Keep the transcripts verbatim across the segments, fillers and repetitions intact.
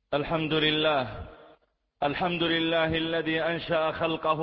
الحمد لله الحمد لله الذي أنشأ خلقه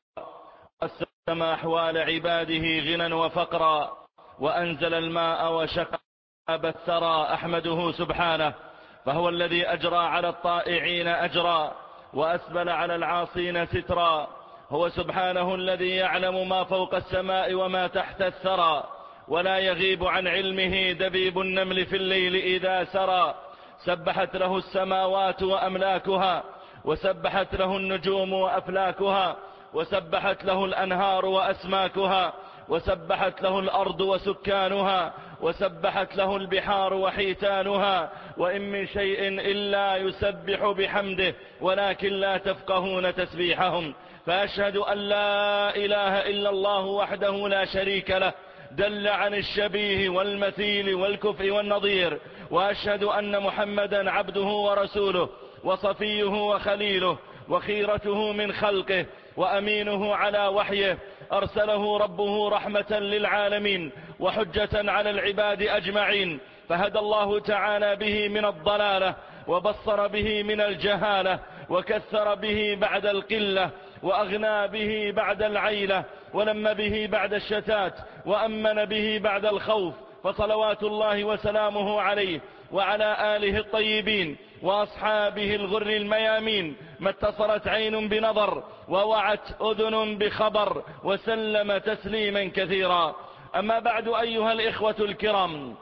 وقسم أحوال عباده غنى وفقرا، وأنزل الماء وشق الثرى. أحمده سبحانه، فهو الذي أجرى على الطائعين أجرا وأسبل على العاصين سترا. هو سبحانه الذي يعلم ما فوق السماء وما تحت الثرى، ولا يغيب عن علمه دبيب النمل في الليل إذا سرى. سبحت له السماوات وأملاكها، وسبحت له النجوم وأفلاكها، وسبحت له الأنهار وأسماكها، وسبحت له الأرض وسكانها، وسبحت له البحار وحيتانها. وإن من شيء إلا يسبح بحمده ولكن لا تفقهون تسبيحهم. فأشهد أن لا إله إلا الله وحده لا شريك له، دل عن الشبيه والمثيل والكفء والنظير. وأشهد أن محمدا عبده ورسوله، وصفيه وخليله، وخيرته من خلقه، وأمينه على وحيه. أرسله ربه رحمة للعالمين وحجة على العباد أجمعين، فهدى الله تعالى به من الضلالة، وبصر به من الجهالة، وكثر به بعد القلة، وأغنى به بعد العيلة، ولم به بعد الشتات، وأمن به بعد الخوف. فصلوات الله وسلامه عليه وعلى آله الطيبين وأصحابه الغر الميامين، ما اتصلت عين بنظر ووعت أذن بخبر، وسلم تسليما كثيرا. أما بعد، أيها الإخوة الكرام،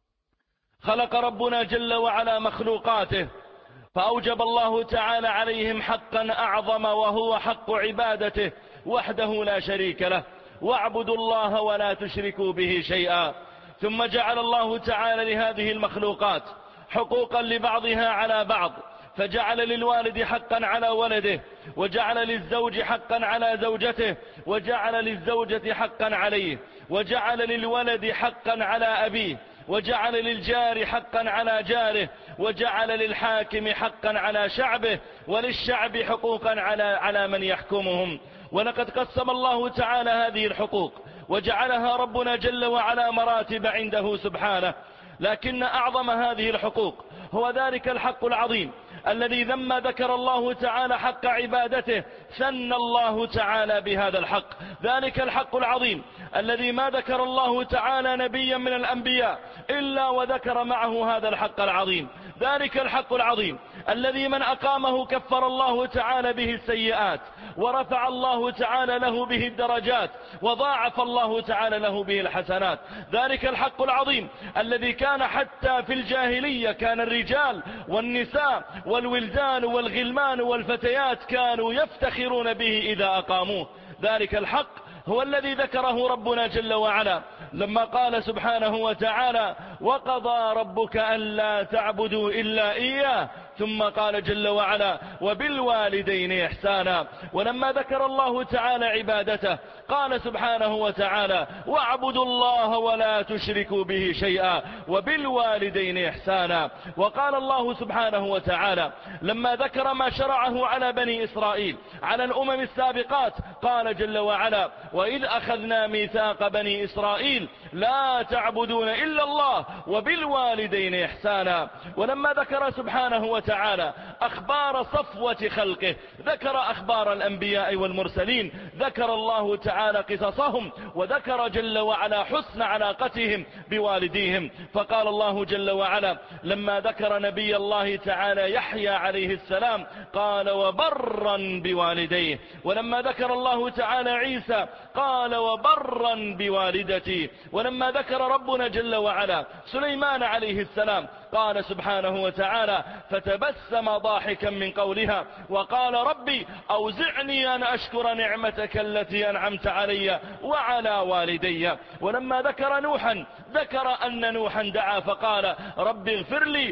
خلق ربنا جل وعلا مخلوقاته، فأوجب الله تعالى عليهم حقا أعظم، وهو حق عبادته وحده لا شريك له. واعبدوا الله ولا تشركوا به شيئا. ثم جعل الله تعالى لهذه المخلوقات حقوقا لبعضها على بعض، فجعل للوالد حقا على ولده، وجعل للزوج حقا على زوجته، وجعل للزوجة حقا عليه، وجعل للولد حقا على أبيه، وجعل للجار حقا على جاره، وجعل للحاكم حقا على شعبه، وللشعب حقوقا على على من يحكمهم. ولقد قسم الله تعالى هذه الحقوق وجعلها ربنا جل وعلا مراتب عنده سبحانه، لكن أعظم هذه الحقوق هو ذلك الحق العظيم الذي لما ذكر الله تعالى حق عبادته ثنى الله تعالى بهذا الحق. ذلك الحق العظيم الذي ما ذكر الله تعالى نبيا من الأنبياء إلا وذكر معه هذا الحق العظيم. ذلك الحق العظيم الذي من أقامه كفر الله تعالى به السيئات، ورفع الله تعالى له به الدرجات، وضاعف الله تعالى له به الحسنات. ذلك الحق العظيم الذي كان حتى في الجاهلية كان الرجال والنساء والولدان والغلمان والفتيات كانوا يفتخرون به إذا أقاموه. ذلك الحق هو الذي ذكره ربنا جل وعلا لما قال سبحانه وتعالى: وقضى ربك ألا تعبدوا إلا إياه، ثم قال جل وعلا: وبالوالدين إحسانا. ولما ذكر الله تعالى عبادته قال سبحانه وتعالى: واعبدوا الله ولا تشركوا به شيئا وبالوالدين إحسانا. وقال الله سبحانه وتعالى لما ذكر ما شرعه على بني إسرائيل على الأمم السابقات قال جل وعلا: وإذ أخذنا ميثاق بني إسرائيل لا تعبدون إلا الله وبالوالدين إحسانا. ولما ذكر سبحانه وتعالى أخبار صفوة خلقه، ذكر أخبار الأنبياء والمرسلين، ذكر الله تعالى قصصهم، وذكر جل وعلا حسن علاقتهم بوالديهم. فقال الله جل وعلا لما ذكر نبي الله تعالى يحيى عليه السلام قال: وبرا بوالديه. ولما ذكر الله تعالى عيسى قال: وبرا بوالدتي. ولما ذكر ربنا جل وعلا سليمان عليه السلام قال سبحانه وتعالى: فتبسم ضاحكا من قولها وقال: ربي أوزعني أن أشكر نعمتك التي أنعمت علي وعلى والدي. ولما ذكر نوحا ذكر أن نوحا دعا فقال: رب اغفر لي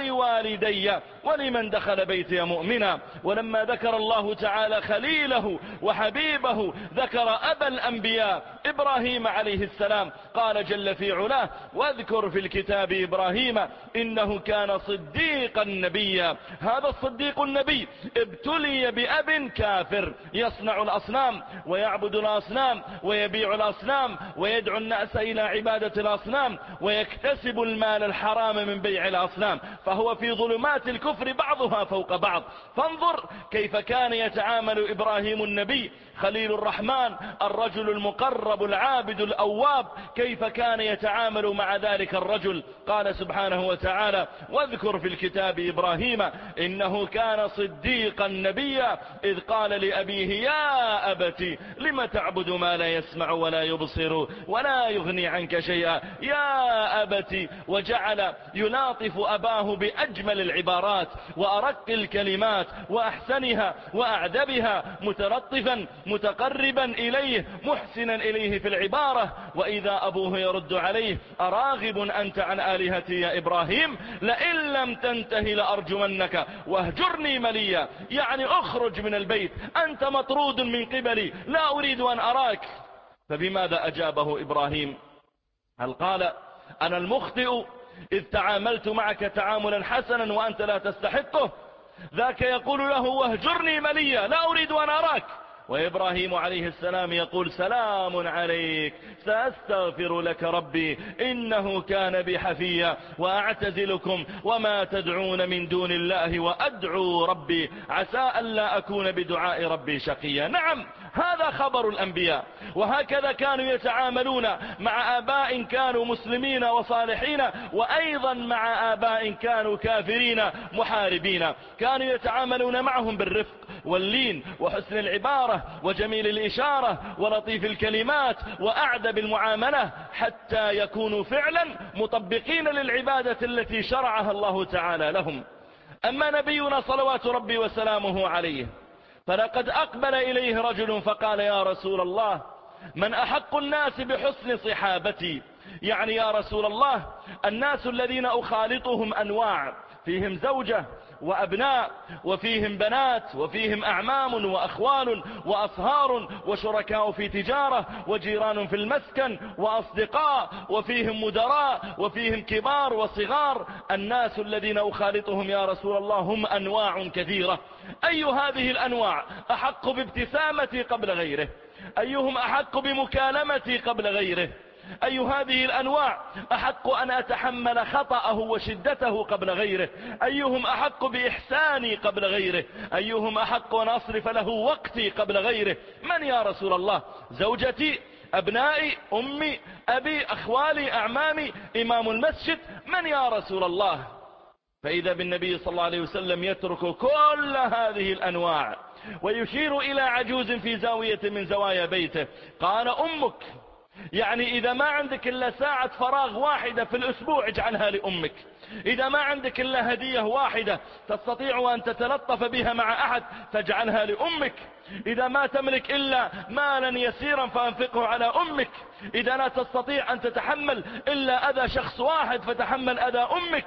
ولوالدي ولمن دخل بيتي مؤمنا. ولما ذكر الله تعالى خليله وحبيبه ذكر أبا الأنبياء إبراهيم عليه السلام قال جل في علاه: واذكر في الكتاب إبراهيم إنه كان صديقا نبيا. هذا الصديق النبي ابتلي بأب كافر يصنع الأصنام ويعبد الأصنام ويبيع الأصنام ويدعو الناس إلى عبادة الأصنام ويكتسب المال الحرام من بيع الأصنام، فهو في ظلمات الكفر بعضها فوق بعض. فانظر كيف كان يتعامل إبراهيم النبي خليل الرحمن الرجل المقرب العابد الأواب، كيف كان يتعامل مع ذلك الرجل. قال سبحانه وتعالى: واذكر في الكتاب إبراهيم إنه كان صديقا نبيا إذ قال لأبيه: يا أبت لم تعبد ما لا يسمع ولا يبصر ولا يغني عنك شيئا يا أبت. وجعل يلاطف أباه بأجمل العبارات وأرق الكلمات وأحسنها وأعدبها، متلطفا متقربا إليه محسنا إليه في العبارة. وإذا أبوه يرد عليه: أراغب أنت عن آلهتي يا إبراهيم لئن لم تنتهي لأرجمنك واهجرني مليا، يعني أخرج من البيت، أنت مطرود من قبلي، لا أريد أن أراك. فبماذا أجابه إبراهيم؟ هل قال: أنا المخطئ إذ تعاملت معك تعاملا حسنا وأنت لا تستحقه؟ ذاك يقول له: واهجرني مليا، لا أريد أن أراك. وإبراهيم عليه السلام يقول: سلام عليك سأستغفر لك ربي إنه كان بي حفيا وأعتزلكم وما تدعون من دون الله وأدعو ربي عسى ألا أكون بدعاء ربي شقيا. نعم، هذا خبر الأنبياء، وهكذا كانوا يتعاملون مع آباء كانوا مسلمين وصالحين، وأيضا مع آباء كانوا كافرين محاربين. كانوا يتعاملون معهم بالرفق واللين وحسن العبارة وجميل الإشارة ولطيف الكلمات وأعدب المعاملة، حتى يكونوا فعلا مطبقين للعبادة التي شرعها الله تعالى لهم. أما نبينا صلوات ربي وسلامه عليه فلقد أقبل إليه رجل فقال: يا رسول الله، من أحق الناس بحسن صحابتي؟ يعني يا رسول الله، الناس الذين أخالطهم أنواع، فيهم زوجة وأبناء وفيهم بنات وفيهم أعمام وأخوال وأصهار وشركاء في تجارة وجيران في المسكن وأصدقاء وفيهم مدراء وفيهم كبار وصغار. الناس الذين أخالطهم يا رسول الله هم أنواع كثيرة، أي هذه الأنواع أحق بابتسامتي قبل غيره؟ أيهم أحق بمكالمتي قبل غيره؟ أي هذه الأنواع أحق أن أتحمل خطأه وشدته قبل غيره؟ أيهم أحق بإحساني قبل غيره؟ أيهم أحق أن أصرف له وقتي قبل غيره؟ من يا رسول الله؟ زوجتي، أبنائي، أمي، أبي، أخوالي، أعمامي، إمام المسجد؟ من يا رسول الله؟ فإذا بالنبي صلى الله عليه وسلم يترك كل هذه الأنواع ويشير إلى عجوز في زاوية من زوايا بيته. قال: أمك، يعني إذا ما عندك إلا ساعة فراغ واحدة في الأسبوع اجعلها لأمك. إذا ما عندك إلا هدية واحدة تستطيع أن تتلطف بها مع أحد فاجعلها لأمك. إذا ما تملك إلا مالا يسيرا فأنفقه على أمك. إذا لا تستطيع أن تتحمل إلا أذى شخص واحد فتحمل أذى أمك.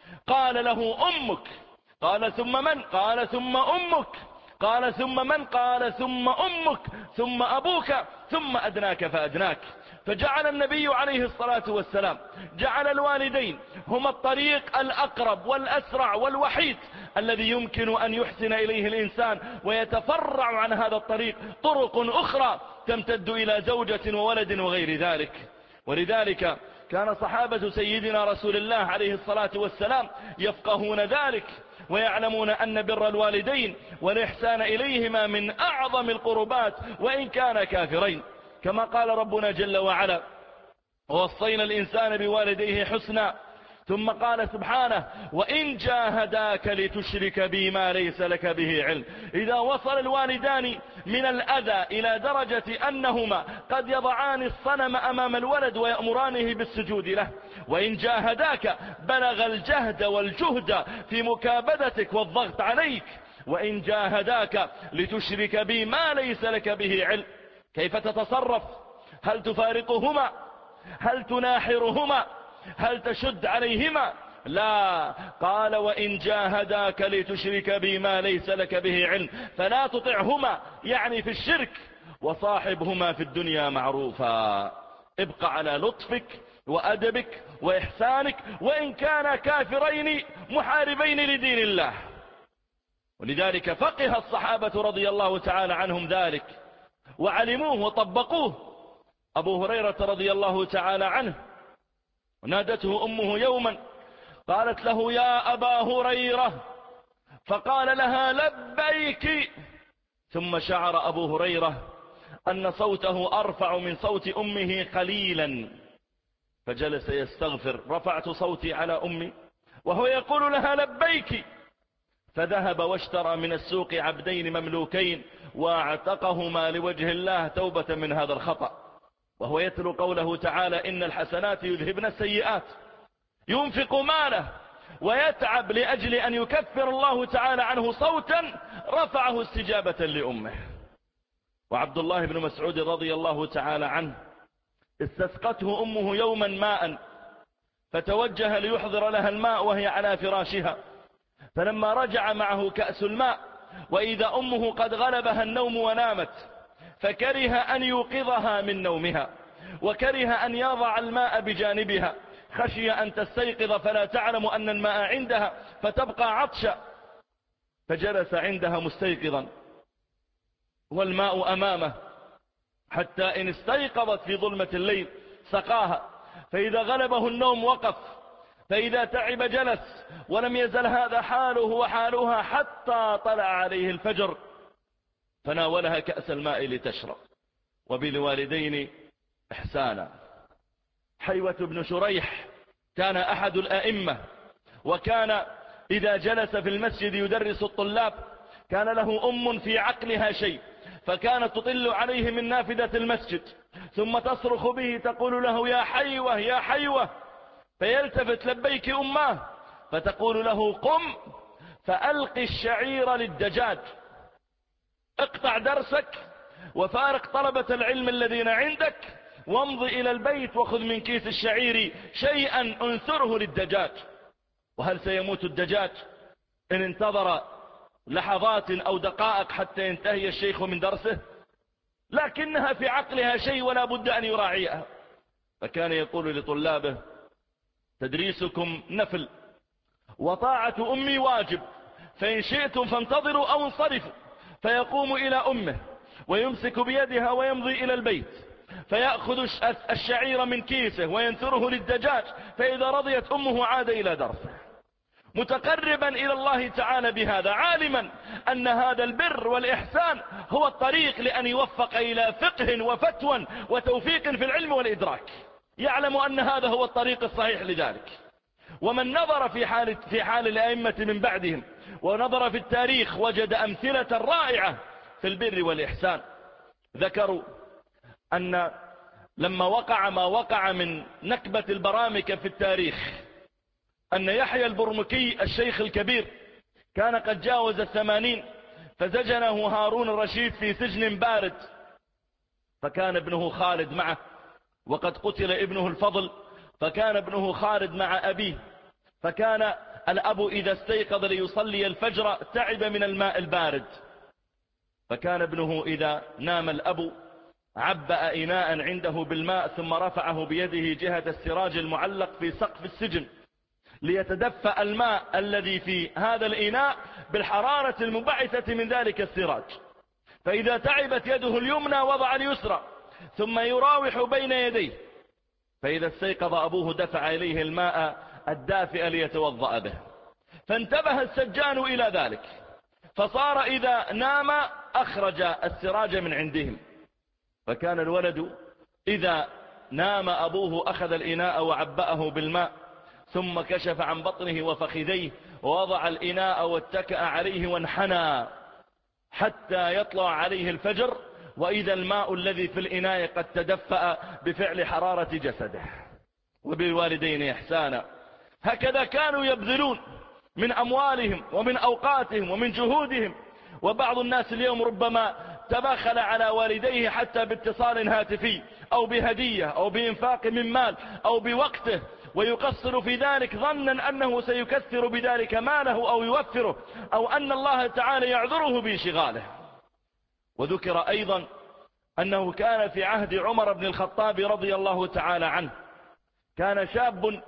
قال له: أمك. قال: ثم من؟ قال: ثم أمك. قال: ثم من؟ قال: ثم أمك، ثم أبوك، ثم أدناك فأدناك. فجعل النبي عليه الصلاة والسلام جعل الوالدين هما الطريق الأقرب والأسرع والوحيد الذي يمكن أن يحسن إليه الإنسان، ويتفرع عن هذا الطريق طرق أخرى تمتد إلى زوجة وولد وغير ذلك. ولذلك كان صحابة سيدنا رسول الله عليه الصلاة والسلام يفقهون ذلك ويعلمون أن بر الوالدين والإحسان إليهما من أعظم القربات وإن كان كافرين، كما قال ربنا جل وعلا: ووصينا الإنسان بوالديه حسنا. ثم قال سبحانه: وإن جاهداك لتشرك بي ما ليس لك به علم. إذا وصل الوالدان من الأذى إلى درجة أنهما قد يضعان الصنم أمام الولد ويأمرانه بالسجود له، وإن جاهداك بلغ الجهد والجهد في مكابدتك والضغط عليك. وإن جاهداك لتشرك بي ما ليس لك به علم. كيف تتصرف؟ هل تفارقهما؟ هل تناحرهما؟ هل تشد عليهما؟ لا. قال: وإن جاهداك لتشرك بي ما ليس لك به علم فلا تطعهما، يعني في الشرك، وصاحبهما في الدنيا معروفا. ابقى على لطفك وأدبك وإحسانك وإن كانا كافرين محاربين لدين الله. ولذلك فقه الصحابة رضي الله تعالى عنهم ذلك وعلموه وطبقوه. أبو هريرة رضي الله تعالى عنه نادته أمه يوما قالت له يا أبا هريرة، فقال لها لبيك. ثم شعر أبو هريرة أن صوته أرفع من صوت أمه قليلا، فجلس يستغفر. رفعت صوتي على أمي وهو يقول لها لبيك. فذهب واشترى من السوق عبدين مملوكين واعتقهما لوجه الله توبة من هذا الخطأ، وهو يتلو قوله تعالى إن الحسنات يذهبن السيئات. ينفق ماله ويتعب لأجل أن يكفر الله تعالى عنه صوتا رفعه استجابة لأمه. وعبد الله بن مسعود رضي الله تعالى عنه استسقته أمه يوما ماء، فتوجه ليحضر لها الماء وهي على فراشها، فلما رجع معه كأس الماء وإذا أمه قد غلبها النوم ونامت، فكره أن يوقظها من نومها وكره أن يضع الماء بجانبها، خشي أن تستيقظ فلا تعلم أن الماء عندها فتبقى عطشا، فجلس عندها مستيقظا والماء أمامه، حتى إن استيقظت في ظلمة الليل سقاها، فإذا غلبه النوم وقف، فإذا تعب جلس، ولم يزل هذا حاله وحالها حتى طلع عليه الفجر، فناولها كأس الماء لتشرب. وبالوالدين إحسانا. حيوة بن شريح كان أحد الأئمة، وكان إذا جلس في المسجد يدرس الطلاب كان له أم في عقلها شيء، فكانت تطل عليه من نافذة المسجد ثم تصرخ به تقول له يا حيوة يا حيوة، فيلتفت لبيك أماه، فتقول له قم فألقي الشعير للدجاج، اقطع درسك وفارق طلبة العلم الذين عندك وامض إلى البيت وخذ من كيس الشعير شيئا انثره للدجاج. وهل سيموت الدجاج إن انتظر لحظات أو دقائق حتى ينتهي الشيخ من درسه؟ لكنها في عقلها شيء ولا بد أن يراعيها. فكان يقول لطلابه تدريسكم نفل وطاعة أمي واجب، فإن شئتم فانتظروا أو انصرفوا. فيقوم إلى أمه ويمسك بيدها ويمضي إلى البيت، فيأخذ الشعير من كيسه وينثره للدجاج، فإذا رضيت أمه عاد إلى درسه، متقربا إلى الله تعالى بهذا، عالما أن هذا البر والإحسان هو الطريق لأن يوفق إلى فقه وفتوى وتوفيق في العلم والإدراك، يعلم أن هذا هو الطريق الصحيح لذلك. ومن نظر في حال, في حال الأئمة من بعدهم ونظر في التاريخ وجد أمثلة رائعة في البر والإحسان. ذكروا أن لما وقع ما وقع من نكبة البرامكة في التاريخ، أن يحيى البرمكي الشيخ الكبير كان قد جاوز الثمانين، فزجنه هارون الرشيد في سجن بارد، فكان ابنه خالد معه، وقد قتل ابنه الفضل، فكان ابنه خالد مع أبيه، فكان الأب إذا استيقظ ليصلي الفجر تعب من الماء البارد، فكان ابنه إذا نام الأب عبأ إناء عنده بالماء ثم رفعه بيده جهة السراج المعلق في سقف السجن ليتدفأ الماء الذي في هذا الإناء بالحرارة المبعثة من ذلك السراج، فإذا تعبت يده اليمنى وضع اليسرى ثم يراوح بين يديه، فإذا استيقظ أبوه دفع إليه الماء الدافئ ليتوضأ به، فانتبه السجان إلى ذلك، فصار إذا نام أخرج السراج من عندهم، فكان الولد إذا نام أبوه أخذ الإناء وعبأه بالماء ثم كشف عن بطنه وفخذيه ووضع الإناء واتكأ عليه وانحنى حتى يطلع عليه الفجر، وإذا الماء الذي في الإناء قد تدفأ بفعل حرارة جسده. وبالوالدين إحسانا. هكذا كانوا يبذلون من أموالهم ومن أوقاتهم ومن جهودهم. وبعض الناس اليوم ربما تبخل على والديه حتى باتصال هاتفي أو بهدية أو بإنفاق من مال أو بوقته، ويقصر في ذلك ظنا أنه سيكثر بذلك ماله أو يوفره، أو أن الله تعالى يعذره بانشغاله. وذكر أيضا أنه كان في عهد عمر بن الخطاب رضي الله تعالى عنه، كان شاب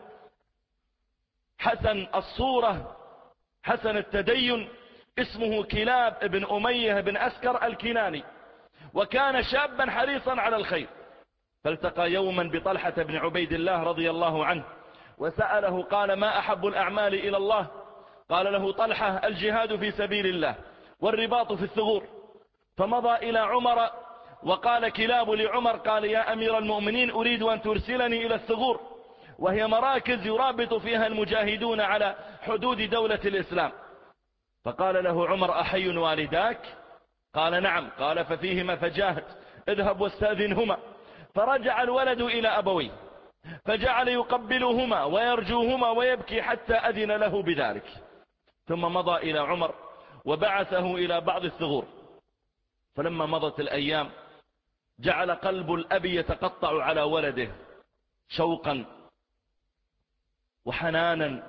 حسن الصورة حسن التدين اسمه كلاب بن أمية بن أسكر الكناني، وكان شابا حريصا على الخير. فالتقى يوما بطلحة بن عبيد الله رضي الله عنه وسأله، قال: ما أحب الأعمال إلى الله؟ قال له طلحة: الجهاد في سبيل الله والرباط في الثغور. فمضى إلى عمر وقال كلاب لعمر، قال: يا أمير المؤمنين، أريد أن ترسلني إلى الثغور، وهي مراكز يرابط فيها المجاهدون على حدود دولة الإسلام. فقال له عمر: أحي والداك؟ قال: نعم. قال: ففيهما فجاهد، اذهب واستأذنهما. فرجع الولد إلى أبويه فجعل يقبلهما ويرجوهما ويبكي حتى أذن له بذلك. ثم مضى إلى عمر وبعثه إلى بعض الثغور. فلما مضت الأيام جعل قلب الأب يتقطع على ولده شوقا وحنانا،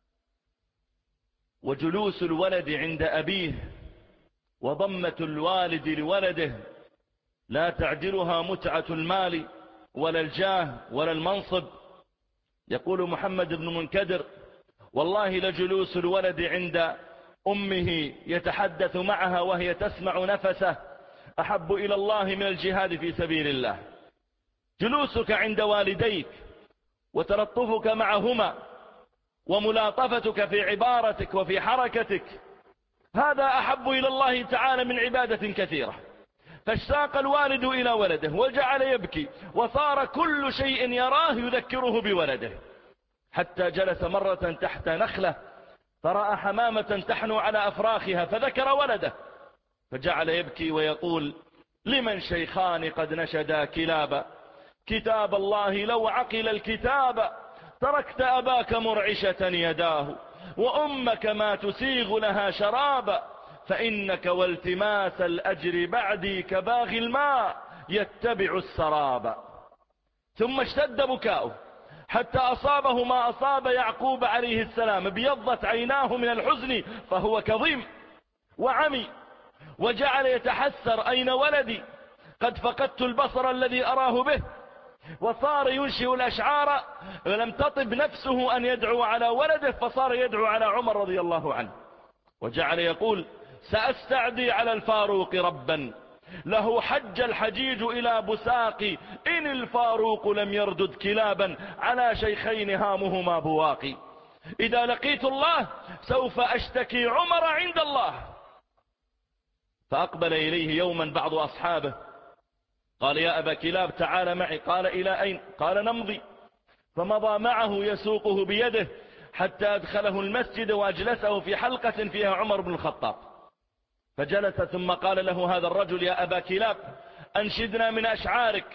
وجلوس الولد عند أبيه وضمة الوالد لولده لا تعدلها متعة المال ولا الجاه ولا المنصب. يقول محمد بن منكدر: والله لجلوس الولد عند أمه يتحدث معها وهي تسمع نفسه أحب إلى الله من الجهاد في سبيل الله. جلوسك عند والديك وتلطفك معهما وملاطفتك في عبارتك وفي حركتك، هذا أحب إلى الله تعالى من عبادة كثيرة. فاشتاق الوالد إلى ولده وجعل يبكي، وصار كل شيء يراه يذكره بولده، حتى جلس مرة تحت نخلة فرأى حمامة تحنو على أفراخها فذكر ولده، فجعل يبكي ويقول: لمن شيخان قد نشدا كلابا، كتاب الله لو عقل الكتاب، تركت أباك مرعشة يداه، وأمك ما تسيغ لها شرابا، فإنك والتماس الأجر بعدي كباغي الماء يتبع السراب. ثم اشتد بكاؤه حتى أصابه ما أصاب يعقوب عليه السلام، ابيضت عيناه من الحزن فهو كظيم وعمي، وجعل يتحسر: أين ولدي؟ قد فقدت البصر الذي أراه به. وصار ينشئ الأشعار، ولم تطب نفسه أن يدعو على ولده، فصار يدعو على عمر رضي الله عنه، وجعل يقول: سأستعدي على الفاروق ربا، له حج الحجيج إلى بساقي، إن الفاروق لم يردد كلابا، على شيخين هامهما بواقي. إذا لقيت الله سوف أشتكي عمر عند الله. فأقبل إليه يوما بعض أصحابه قال: يا أبا كلاب تعال معي. قال: إلى أين؟ قال: نمضي. فمضى معه يسوقه بيده حتى أدخله المسجد وأجلسه في حلقة فيها عمر بن الخطاب، فجلس ثم قال له هذا الرجل: يا أبا كلاب أنشدنا من أشعارك.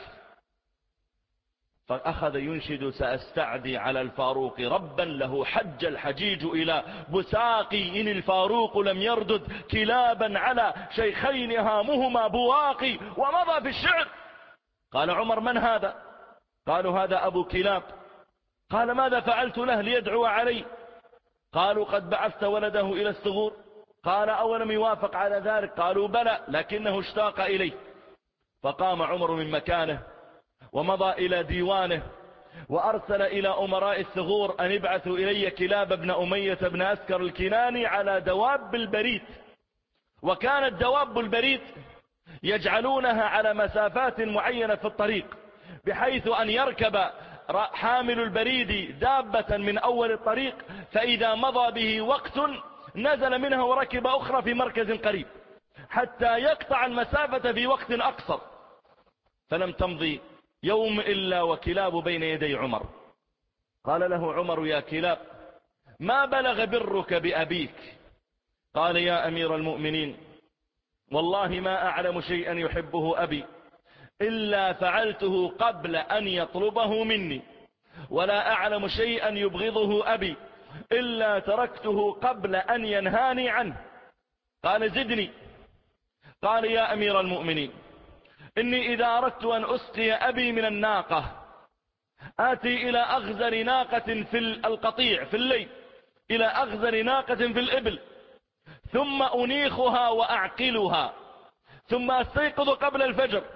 فأخذ ينشد: سأستعدي على الفاروق ربا، له حج الحجيج إلى بساقي، إن الفاروق لم يردد كلابا، على شيخين هامهما بواقي. ومضى في الشعر. قال عمر: من هذا؟ قالوا: هذا أبو كلاب. قال: ماذا فعلت له ليدعو علي؟ قالوا: قد بعثت ولده إلى الثغور. قال: أولم يوافق على ذلك؟ قالوا: بلى، لكنه اشتاق إليه. فقام عمر من مكانه ومضى إلى ديوانه وأرسل إلى أمراء الثغور أن ابعثوا إلي كلاب بن أمية بن أسكر الكناني على دواب البريد. وكانت دواب البريد يجعلونها على مسافات معينة في الطريق، بحيث أن يركب حامل البريد دابة من أول الطريق، فإذا مضى به وقت نزل منها وركب أخرى في مركز قريب حتى يقطع المسافة في وقت أقصر. فلم تمضي يوم إلا وكلاب بين يدي عمر. قال له عمر: يا كلاب، ما بلغ برك بأبيك؟ قال: يا أمير المؤمنين، والله ما أعلم شيئا يحبه أبي إلا فعلته قبل أن يطلبه مني، ولا أعلم شيئا يبغضه أبي إلا تركته قبل أن ينهاني عنه. قال: زدني. قال: يا أمير المؤمنين، إني إذا أردت أن أسقي أبي من الناقة آتي إلى أغزر ناقة في القطيع في الليل، إلى أغزر ناقة في الإبل، ثم أنيخها وأعقلها، ثم أستيقظ قبل الفجر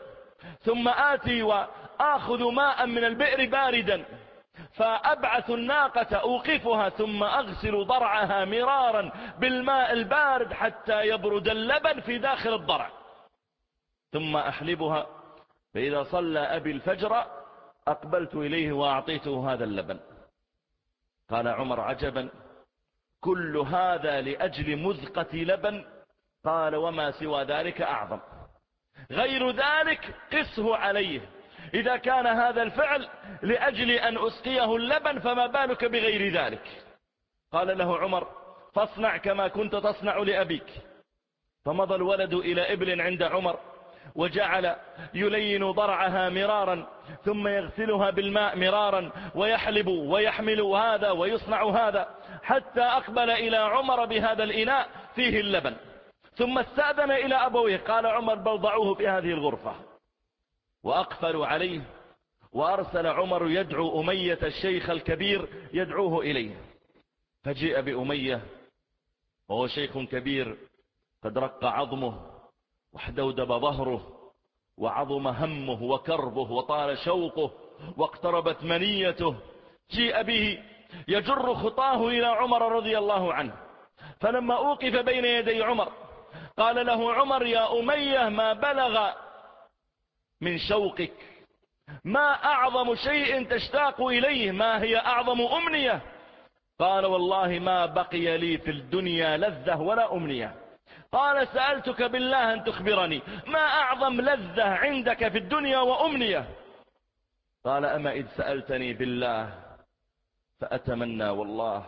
ثم آتي وآخذ ماء من البئر باردا فأبعث الناقة أوقفها ثم أغسل ضرعها مرارا بالماء البارد حتى يبرد اللبن في داخل الضرع، ثم أحلبها، فإذا صلى أبي الفجر أقبلت إليه وأعطيته هذا اللبن. قال عمر: عجبا، كل هذا لأجل مذقة لبن؟ قال: وما سوى ذلك أعظم. غير ذلك قسه عليه، إذا كان هذا الفعل لأجل أن أسقيه اللبن فما بالك بغير ذلك. قال له عمر: فاصنع كما كنت تصنع لأبيك. فمضى الولد إلى إبل عند عمر وجعل يلين ضرعها مرارا ثم يغسلها بالماء مرارا ويحلب ويحمل هذا ويصنع هذا حتى أقبل إلى عمر بهذا الإناء فيه اللبن، ثم استأذن إلى أبويه. قال عمر: بل ضعوه في هذه الغرفة. وأقفلوا عليه، وأرسل عمر يدعو أمية الشيخ الكبير يدعوه إليه. فجيء بأمية وهو شيخ كبير قد رق عظمه واحدودب ظهره وعظم همه وكربه وطال شوقه واقتربت منيته. جيء به يجر خطاه إلى عمر رضي الله عنه، فلما أوقف بين يدي عمر قال له عمر: يا أمية، ما بلغ من شوقك، ما أعظم شيء تشتاق إليه، ما هي أعظم أمنية؟ قال: والله ما بقي لي في الدنيا لذة ولا أمنية. قال: سألتك بالله أن تخبرني ما أعظم لذة عندك في الدنيا وأمنية؟ قال: أما إذ سألتني بالله فأتمنى والله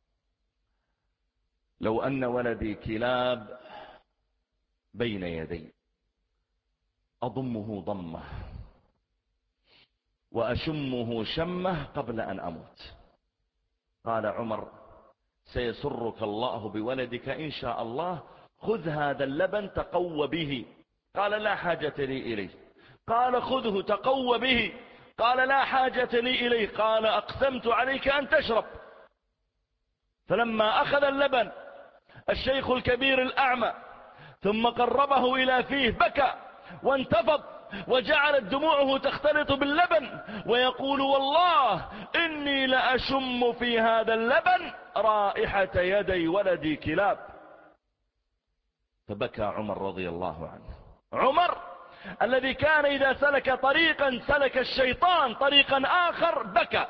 لو أن ولدي كلاب بين يدي أضمه ضمه وأشمه شمه قبل أن أموت. قال عمر: سيسرك الله بولدك إن شاء الله، خذ هذا اللبن تقوى به. قال: لا حاجة لي إليه. قال: خذه تقوى به. قال: لا حاجة لي إليه. قال: أقسمت عليك أن تشرب. فلما أخذ اللبن الشيخ الكبير الأعمى ثم قربه إلى فيه بكى وانتفض وجعلت دموعه تختلط باللبن ويقول: والله إني لأشم في هذا اللبن رائحة يدي ولدي كلاب. فبكى عمر رضي الله عنه. عمر الذي كان إذا سلك طريقا سلك الشيطان طريقا آخر بكى،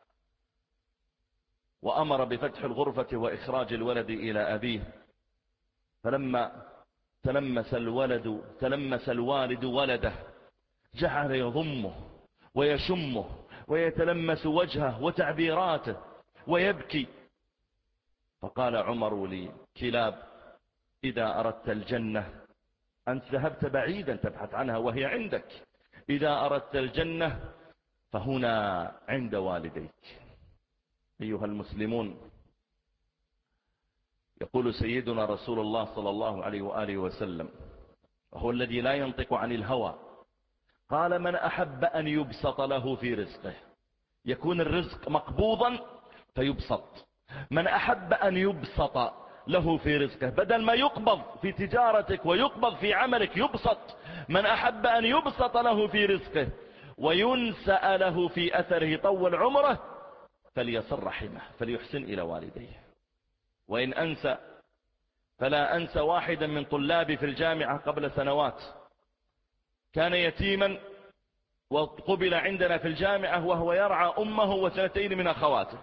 وأمر بفتح الغرفة وإخراج الولد إلى أبيه. فلما تلمس الولد تلمس الوالد ولده جعل يضمه ويشمه ويتلمس وجهه وتعبيراته ويبكي. فقال عمر لكلاب: إذا أردت الجنة، أنت ذهبت بعيدا تبحث عنها وهي عندك، إذا أردت الجنة فهنا عند والديك. أيها المسلمون، يقول سيدنا رسول الله صلى الله عليه وآله وسلم، وهو الذي لا ينطق عن الهوى، قال: من أحب أن يبسط له في رزقه، يكون الرزق مقبوضا فيبسط. من أحب أن يبسط له في رزقه، بدل ما يقبض في تجارتك ويقبض في عملك يبسط. من أحب أن يبسط له في رزقه وينسأ له في أثره طول عمره فليصل رحمه، فليحسن إلى والديه. وإن أنسى فلا أنسى واحدا من طلابي في الجامعة قبل سنوات، كان يتيما وقبل عندنا في الجامعة وهو يرعى أمه وسنتين من أخواته،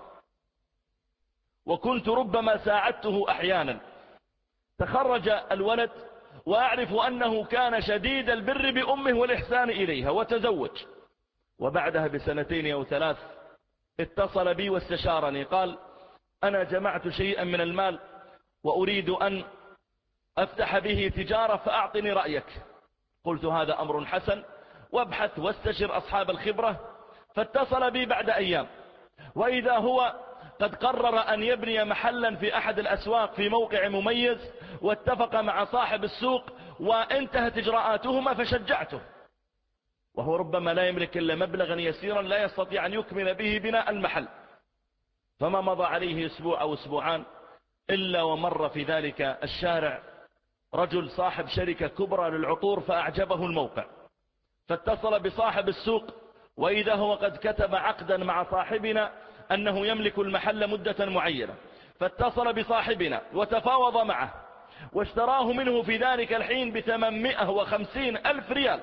وكنت ربما ساعدته أحيانا. تخرج الولد وأعرف أنه كان شديد البر بأمه والإحسان إليها وتزوج، وبعدها بسنتين أو ثلاث اتصل بي واستشارني، قال: أنا جمعت شيئا من المال وأريد أن أفتح به تجارة فأعطني رأيك. قلت: هذا أمر حسن، وابحث واستشر أصحاب الخبرة. فاتصل بي بعد أيام وإذا هو قد قرر أن يبني محلا في أحد الأسواق في موقع مميز، واتفق مع صاحب السوق وانتهت إجراءاتهما، فشجعته، وهو ربما لا يملك إلا مبلغا يسيرا لا يستطيع أن يكمل به بناء المحل. فما مضى عليه أسبوع أو أسبوعان إلا ومر في ذلك الشارع رجل صاحب شركة كبرى للعطور فأعجبه الموقع، فاتصل بصاحب السوق وإذا هو قد كتب عقدا مع صاحبنا أنه يملك المحل مدة معينة، فاتصل بصاحبنا وتفاوض معه واشتراه منه في ذلك الحين بثمانمائة وخمسين ألف ريال.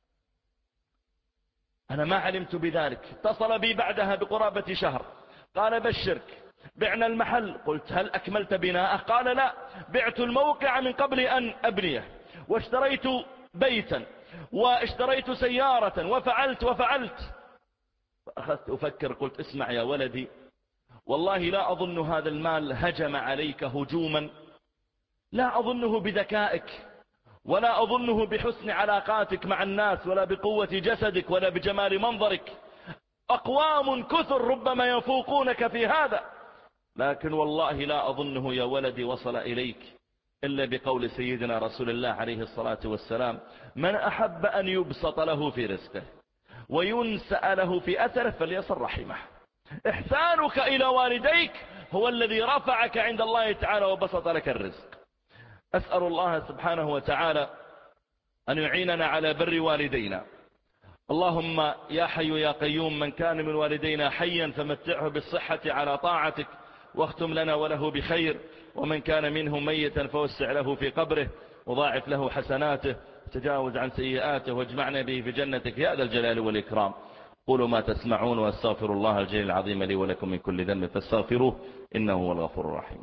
أنا ما علمت بذلك، اتصل بي بعدها بقرابة شهر قال بشرك بعنا المحل. قلت هل أكملت بناءه؟ قال لا، بعت الموقع من قبل أن أبنيه واشتريت بيتا واشتريت سيارة وفعلت وفعلت. فأخذت أفكر قلت اسمع يا ولدي، والله لا أظن هذا المال هجم عليك هجوما، لا أظنه بذكائك ولا أظنه بحسن علاقاتك مع الناس ولا بقوة جسدك ولا بجمال منظرك، أقوام كثر ربما يفوقونك في هذا، لكن والله لا أظنه يا ولدي وصل إليك إلا بقول سيدنا رسول الله عليه الصلاة والسلام: من أحب أن يبسط له في رزقه وينسأ له في أثره فليصل رحمه. إحسانك إلى والديك هو الذي رفعك عند الله تعالى وبسط لك الرزق. أسأل الله سبحانه وتعالى أن يعيننا على بر والدينا. اللهم يا حي يا قيوم، من كان من والدينا حيا فمتعه بالصحة على طاعتك واختم لنا وله بخير، ومن كان منهم ميتا فوسع له في قبره وضاعف له حسناته، تجاوز عن سيئاته واجمعنا به في جنتك يا ذا الجلال والإكرام. قولوا ما تسمعون واستغفر الله الجليل العظيم لي ولكم من كل ذنب فاستغفروه إنه هو الغفور الرحيم.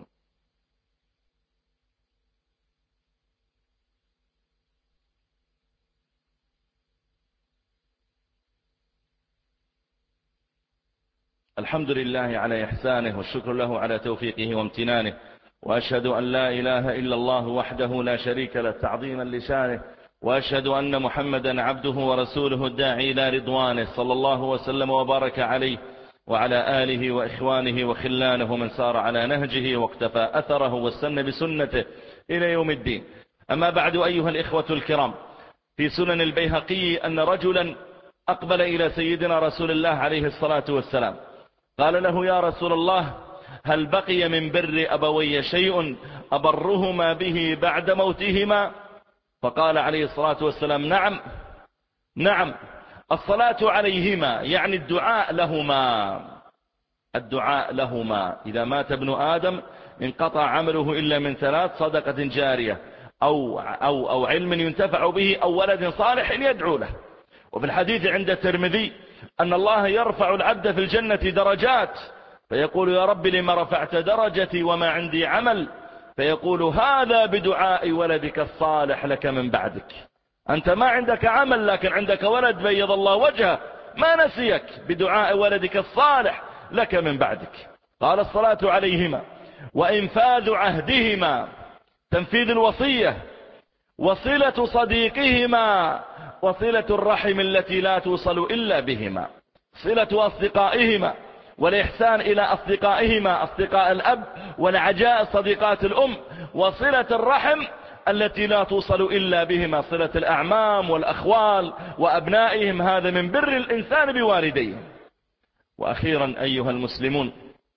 الحمد لله على إحسانه والشكر له على توفيقه وامتنانه، وأشهد أن لا إله إلا الله وحده لا شريك له تعظيما لشانه، وأشهد أن محمدا عبده ورسوله الداعي إلى رضوانه صلى الله وسلم وبارك عليه وعلى آله وإخوانه وخلانه من سار على نهجه واقتفى أثره واستنى بسنته إلى يوم الدين. أما بعد أيها الإخوة الكرام، في سنن البيهقي أن رجلا أقبل إلى سيدنا رسول الله عليه الصلاة والسلام قال له: يا رسول الله، هل بقي من بر أبوي شيء أبرهما به بعد موتهما؟ فقال عليه الصلاة والسلام: نعم نعم، الصلاة عليهما، يعني الدعاء لهما، الدعاء لهما. إذا مات ابن آدم انقطع عمله إلا من ثلاث: صدقة جارية أو, أو, أو علم ينتفع به أو ولد صالح يدعو له. وفي الحديث عند الترمذي أن الله يرفع العبد في الجنة درجات، فيقول: يا رب لما رفعت درجتي وما عندي عمل؟ فيقول: هذا بدعاء ولدك الصالح لك من بعدك. أنت ما عندك عمل لكن عندك ولد بيض الله وجهه ما نسيك، بدعاء ولدك الصالح لك من بعدك. قال: الصلاة عليهما وإنفاذ عهدهما، تنفيذ الوصية، وصلة صديقهما، وصلة الرحم التي لا توصل إلا بهما، صلة أصدقائهما والإحسان إلى أصدقائهما، أصدقاء الأب والعجاء صديقات الأم، وصلة الرحم التي لا توصل إلا بهما، صلة الأعمام والأخوال وأبنائهم. هذا من بر الإنسان بوالديه. وأخيرا أيها المسلمون،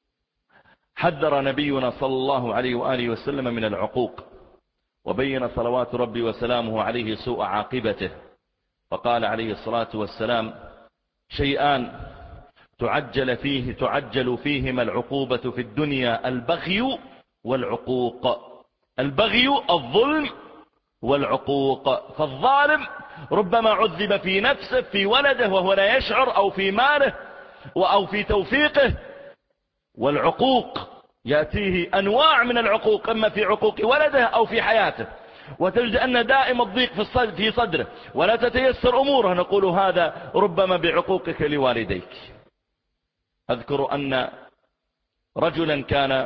حذر نبينا صلى الله عليه وآله وسلم من العقوق، وبين صلوات ربي وسلامه عليه سوء عاقبته، فقال عليه الصلاة والسلام: شيئان تعجل فيه تعجل فيهما العقوبة في الدنيا: البغي والعقوق. البغي الظلم والعقوق، فالظالم ربما عذب في نفسه، في ولده وهو لا يشعر، أو في ماله أو في توفيقه. والعقوق يأتيه أنواع من العقوق، إما في عقوق ولده أو في حياته، وتجد أن دائم الضيق في صدره ولا تتيسر أموره، نقول هذا ربما بعقوقك لوالديك. أذكر أن رجلا كان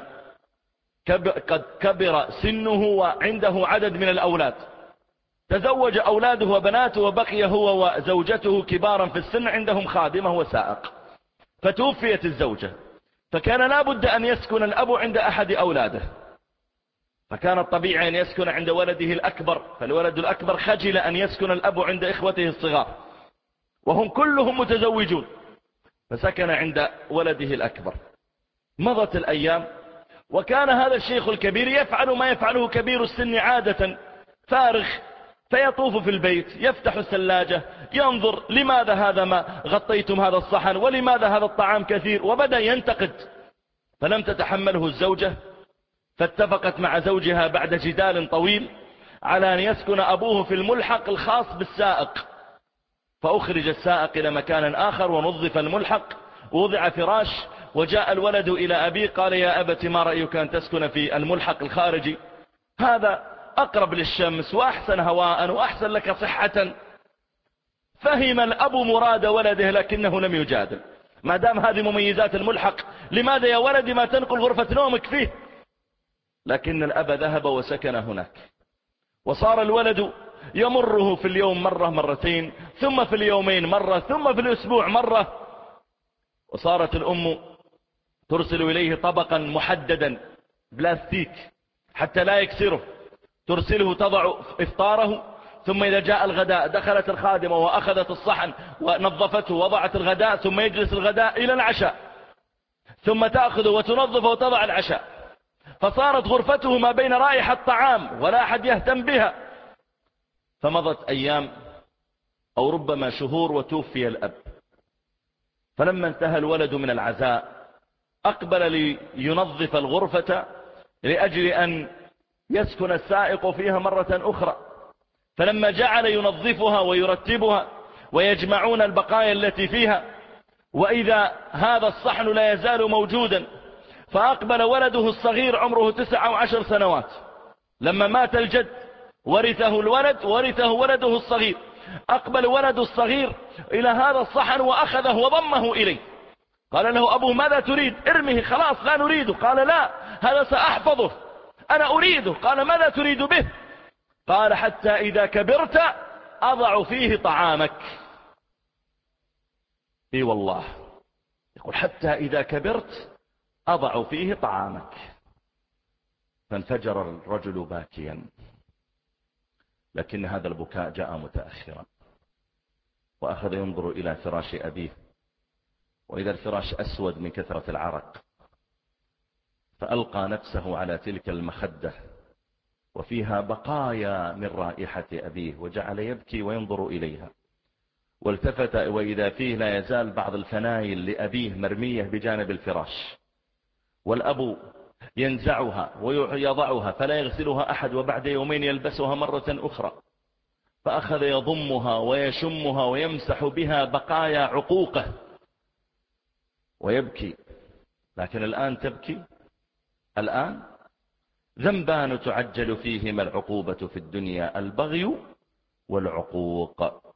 قد كبر سنه وعنده عدد من الأولاد، تزوج أولاده وبناته وبقي هو وزوجته كبارا في السن، عندهم خادمة وسائق، فتوفيت الزوجة، فكان لا بد أن يسكن الأب عند أحد أولاده، فكان الطبيعي أن يسكن عند ولده الأكبر، فالولد الأكبر خجل أن يسكن الأب عند إخوته الصغار وهم كلهم متزوجون، فسكن عند ولده الأكبر. مضت الأيام، وكان هذا الشيخ الكبير يفعل ما يفعله كبير السن عادة، فارغ فيطوف في البيت يفتح الثلاجة ينظر لماذا هذا ما غطيتم هذا الصحن ولماذا هذا الطعام كثير، وبدأ ينتقد. فلم تتحمله الزوجة فاتفقت مع زوجها بعد جدال طويل على أن يسكن أبوه في الملحق الخاص بالسائق، فأخرج السائق إلى مكان آخر ونظف الملحق ووضع فراش، وجاء الولد إلى أبيه قال يا أبت ما رأيك أن تسكن في الملحق الخارجي، هذا أقرب للشمس وأحسن هواء وأحسن لك صحة. فهم الأب مراد ولده لكنه لم يجادل، ما دام هذه مميزات الملحق لماذا يا ولدي ما تنقل غرفة نومك فيه؟ لكن الأب ذهب وسكن هناك، وصار الولد يمره في اليوم مرة مرتين، ثم في اليومين مرة، ثم في الأسبوع مرة. وصارت الأم ترسل إليه طبقا محددا بلاستيك حتى لا يكسره، ترسله تضع إفطاره، ثم إذا جاء الغداء دخلت الخادمة وأخذت الصحن ونظفته ووضعت الغداء، ثم يجلس الغداء إلى العشاء، ثم تأخذه وتنظفه وتضع العشاء. فصارت غرفته ما بين رائحة طعام ولا أحد يهتم بها. فمضت أيام أو ربما شهور وتوفي الأب. فلما انتهى الولد من العزاء أقبل لينظف الغرفة لأجل أن يسكن السائق فيها مرة أخرى. فلما جعل ينظفها ويرتبها ويجمعون البقايا التي فيها، وإذا هذا الصحن لا يزال موجودا، فأقبل ولده الصغير عمره تسع أو عشر سنوات، لما مات الجد ورثه الولد ورثه ولده الصغير، أقبل ولده الصغير إلى هذا الصحن وأخذه وضمه إليه. قال له أبوه ماذا تريد؟ ارمه خلاص لا نريده. قال لا، هذا سأحفظه، أنا أريده. قال ماذا تريد به؟ قال حتى إذا كبرت أضع فيه طعامك. اي والله، يقول حتى إذا كبرت أضع فيه طعامك. فانفجر الرجل باكيا، لكن هذا البكاء جاء متأخرا، وأخذ ينظر إلى فراش أبيه، وإذا الفراش أسود من كثرة العرق، فألقى نفسه على تلك المخدة وفيها بقايا من رائحة أبيه، وجعل يبكي وينظر إليها. والتفت وإذا فيه لا يزال بعض الفنايل لأبيه مرمية بجانب الفراش، والأب ينزعها ويضعها فلا يغسلها أحد، وبعد يومين يلبسها مرة أخرى. فأخذ يضمها ويشمها ويمسح بها بقايا عقوقه ويبكي. لكن الآن تبكي، الآن ذنبان تعجل فيهما العقوبة في الدنيا، البغي والعقوق.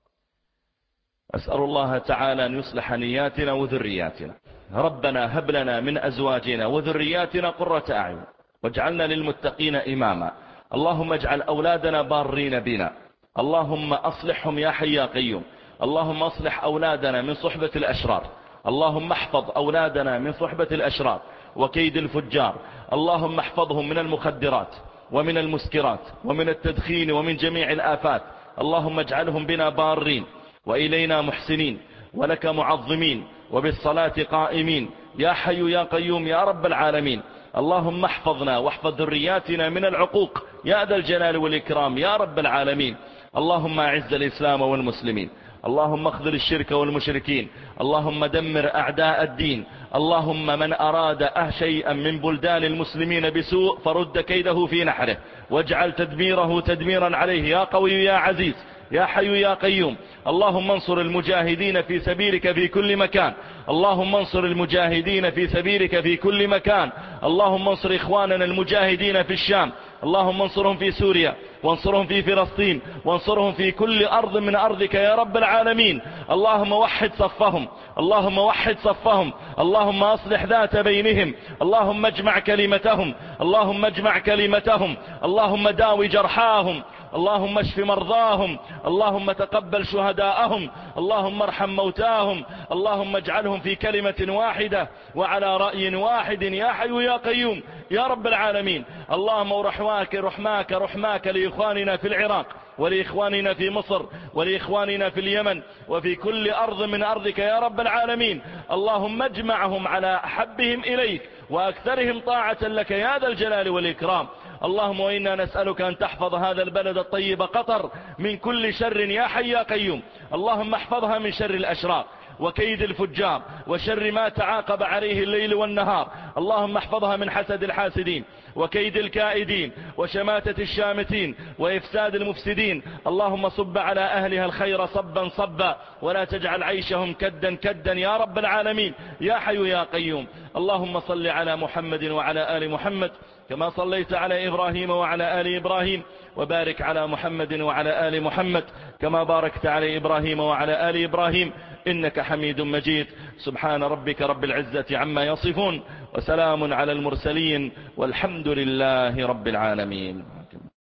أسأل الله تعالى أن يصلح نياتنا وذرياتنا. ربنا هب لنا من أزواجنا وذرياتنا قرة أعين واجعلنا للمتقين إماما. اللهم اجعل أولادنا بارين بنا، اللهم أصلحهم يا حي يا قيوم. اللهم أصلح أولادنا من صحبة الأشرار، اللهم احفظ أولادنا من صحبة الأشرار وكيد الفجار. اللهم احفظهم من المخدرات ومن المسكرات ومن التدخين ومن جميع الآفات. اللهم اجعلهم بنا بارين وإلينا محسنين ولك معظمين وبالصلاة قائمين يا حي يا قيوم يا رب العالمين. اللهم احفظنا واحفظ ذرياتنا من العقوق يا ذا الجلال والإكرام يا رب العالمين. اللهم أعز الإسلام والمسلمين، اللهم اخذل الشرك والمشركين، اللهم دمر أعداء الدين. اللهم من أراد شيئا من بلدان المسلمين بسوء فرد كيده في نحره واجعل تدميره تدميرا عليه يا قوي يا عزيز يا حي يا قيوم. اللهم انصر المجاهدين في سبيلك في كل مكان، اللهم انصر المجاهدين في سبيلك في كل مكان. اللهم انصر إخواننا المجاهدين في الشام، اللهم انصرهم في سوريا وانصرهم في فلسطين وانصرهم في كل أرض من أرضك يا رب العالمين. اللهم وحد صفهم، اللهم وحد صفهم، اللهم أصلح ذات بينهم، اللهم اجمع كلمتهم، اللهم اجمع كلمتهم، اللهم داوي جرحاهم، اللهم اشف مرضاهم، اللهم تقبل شهداءهم، اللهم ارحم موتاهم، اللهم اجعلهم في كلمة واحدة وعلى رأي واحد يا حي يا قيوم يا رب العالمين. اللهم رحماك رحماك رحماك لإخواننا في العراق ولإخواننا في مصر ولإخواننا في اليمن وفي كل أرض من أرضك يا رب العالمين. اللهم اجمعهم على أحبهم إليك وأكثرهم طاعة لك يا ذا الجلال والإكرام. اللهم وإنا نسألك أن تحفظ هذا البلد الطيب قطر من كل شر يا حي يا قيوم. اللهم احفظها من شر الأشرار وكيد الفجار وشر ما تعاقب عليه الليل والنهار. اللهم احفظها من حسد الحاسدين وكيد الكائدين وشماتة الشامتين وإفساد المفسدين. اللهم صب على أهلها الخير صبا صبا ولا تجعل عيشهم كدا كدا يا رب العالمين يا حي يا قيوم. اللهم صل على محمد وعلى آل محمد كما صليت على إبراهيم وعلى آل إبراهيم، وبارك على محمد وعلى آل محمد كما باركت على إبراهيم وعلى آل إبراهيم إنك حميد مجيد. سبحان ربك رب العزة عما يصفون وسلام على المرسلين والحمد لله رب العالمين.